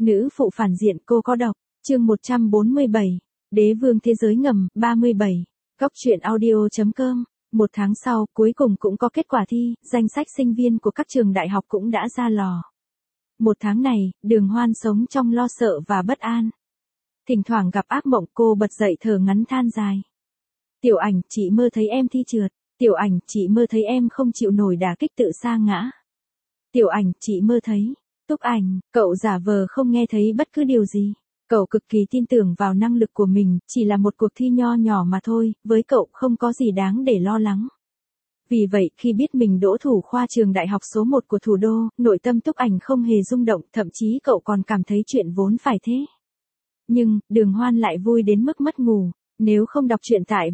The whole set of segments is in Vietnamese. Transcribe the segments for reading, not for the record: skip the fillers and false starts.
Nữ phụ phản diện cô có độc. Chương 147. Đế vương thế giới ngầm 37. Góc truyện audio.com. Một tháng sau, cuối cùng cũng có kết quả thi, danh sách sinh viên của các trường đại học cũng đã ra lò. Một tháng này, Đường Hoan sống trong lo sợ và bất an. Thỉnh thoảng gặp ác mộng, cô bật dậy thở ngắn than dài. Tiểu Ảnh, chị mơ thấy em thi trượt. Tiểu Ảnh, chị mơ thấy em không chịu nổi đả kích tự sa ngã. Tiểu Ảnh, chị mơ thấy. Túc Ảnh, cậu giả vờ không nghe thấy bất cứ điều gì. Cậu cực kỳ tin tưởng vào năng lực của mình, chỉ là một cuộc thi nho nhỏ mà thôi, với cậu không có gì đáng để lo lắng. Vì vậy, khi biết mình đỗ thủ khoa trường đại học số 1 của thủ đô, nội tâm Túc Ảnh không hề rung động, thậm chí cậu còn cảm thấy chuyện vốn phải thế. Nhưng, Đường Hoan lại vui đến mức mất ngủ. Nếu không đọc truyện tại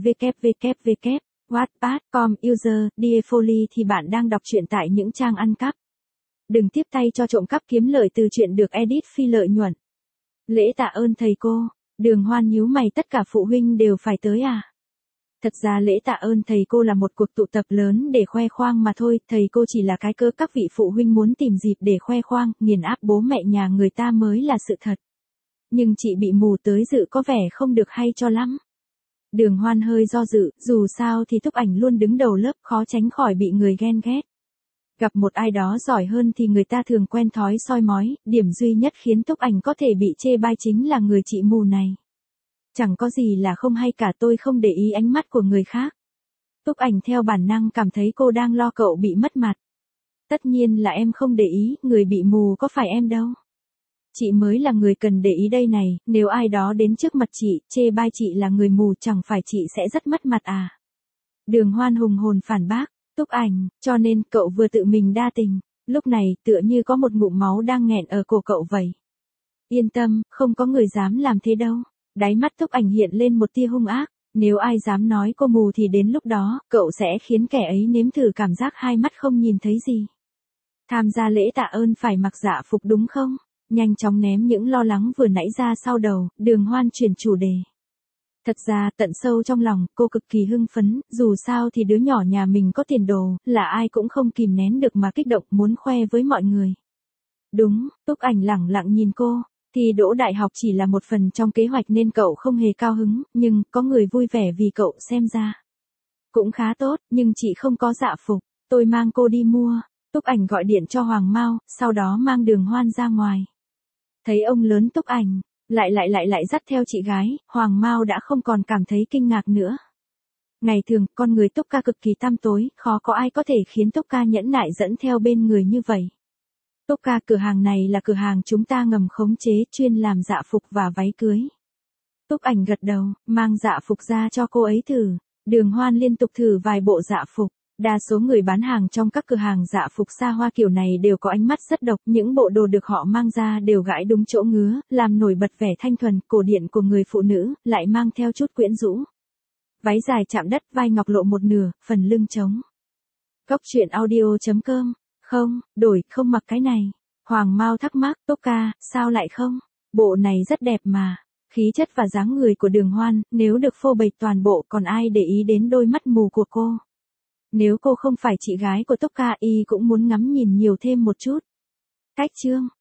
www.wattpad.com user Foley thì bạn đang đọc truyện tại những trang ăn cắp. Đừng tiếp tay cho trộm cắp kiếm lợi từ chuyện được edit phi lợi nhuận. Lễ tạ ơn thầy cô. Đường Hoan nhíu mày, tất cả phụ huynh đều phải tới à? Thật ra lễ tạ ơn thầy cô là một cuộc tụ tập lớn để khoe khoang mà thôi, thầy cô chỉ là cái cớ các vị phụ huynh muốn tìm dịp để khoe khoang, nghiền áp bố mẹ nhà người ta mới là sự thật. Nhưng chị bị mù tới dự có vẻ không được hay cho lắm. Đường Hoan hơi do dự, dù sao thì Túc Ảnh luôn đứng đầu lớp, khó tránh khỏi bị người ghen ghét. Gặp một ai đó giỏi hơn thì người ta thường quen thói soi mói, điểm duy nhất khiến Túc Ảnh có thể bị chê bai chính là người chị mù này. Chẳng có gì là không hay cả, tôi không để ý ánh mắt của người khác. Túc Ảnh theo bản năng cảm thấy cô đang lo cậu bị mất mặt. Tất nhiên là em không để ý, người bị mù có phải em đâu. Chị mới là người cần để ý đây này, nếu ai đó đến trước mặt chị, chê bai chị là người mù chẳng phải chị sẽ rất mất mặt à. Đường Hoan hùng hồn phản bác. Túc Ảnh, cho nên cậu vừa tự mình đa tình. Lúc này, tựa như có một ngụm máu đang nghẹn ở cổ cậu vậy. Yên tâm, không có người dám làm thế đâu. Đáy mắt Túc Ảnh hiện lên một tia hung ác. Nếu ai dám nói cô mù thì đến lúc đó, cậu sẽ khiến kẻ ấy nếm thử cảm giác hai mắt không nhìn thấy gì. Tham gia lễ tạ ơn phải mặc dạ phục đúng không? Nhanh chóng ném những lo lắng vừa nãy ra sau đầu, Đường Hoan chuyển chủ đề. Thật ra, tận sâu trong lòng, cô cực kỳ hưng phấn, dù sao thì đứa nhỏ nhà mình có tiền đồ, là ai cũng không kìm nén được mà kích động muốn khoe với mọi người. Đúng, Túc Ảnh lẳng lặng nhìn cô, thì đỗ đại học chỉ là một phần trong kế hoạch nên cậu không hề cao hứng, nhưng có người vui vẻ vì cậu xem ra. Cũng khá tốt, nhưng chị không có dạ phục, tôi mang cô đi mua. Túc Ảnh gọi điện cho Hoàng Mao, sau đó mang Đường Hoan ra ngoài. Thấy ông lớn Túc Ảnh lại dắt theo chị gái, Hoàng Mao đã không còn cảm thấy kinh ngạc nữa. Ngày thường, con người Túc Ca cực kỳ tăm tối, khó có ai có thể khiến Túc Ca nhẫn nại dẫn theo bên người như vậy. Túc Ca, cửa hàng này là cửa hàng chúng ta ngầm khống chế, chuyên làm dạ phục và váy cưới. Túc Ảnh gật đầu, mang dạ phục ra cho cô ấy thử. Đường Hoan liên tục thử vài bộ dạ phục. Đa số người bán hàng trong các cửa hàng dạ phục xa hoa kiểu này đều có ánh mắt rất độc, những bộ đồ được họ mang ra đều gãi đúng chỗ ngứa, làm nổi bật vẻ thanh thuần, cổ điển của người phụ nữ, lại mang theo chút quyến rũ. Váy dài chạm đất, vai ngọc lộ một nửa, phần lưng trống. Góc truyện audio.com. Không, không mặc cái này. Hoàng Mao thắc mắc, Túc Ca, sao lại không? Bộ này rất đẹp mà. Khí chất và dáng người của Đường Hoan, nếu được phô bày toàn bộ còn ai để ý đến đôi mắt mù của cô. Nếu cô không phải chị gái của Túc Ca, y cũng muốn ngắm nhìn nhiều thêm một chút. Cách chương.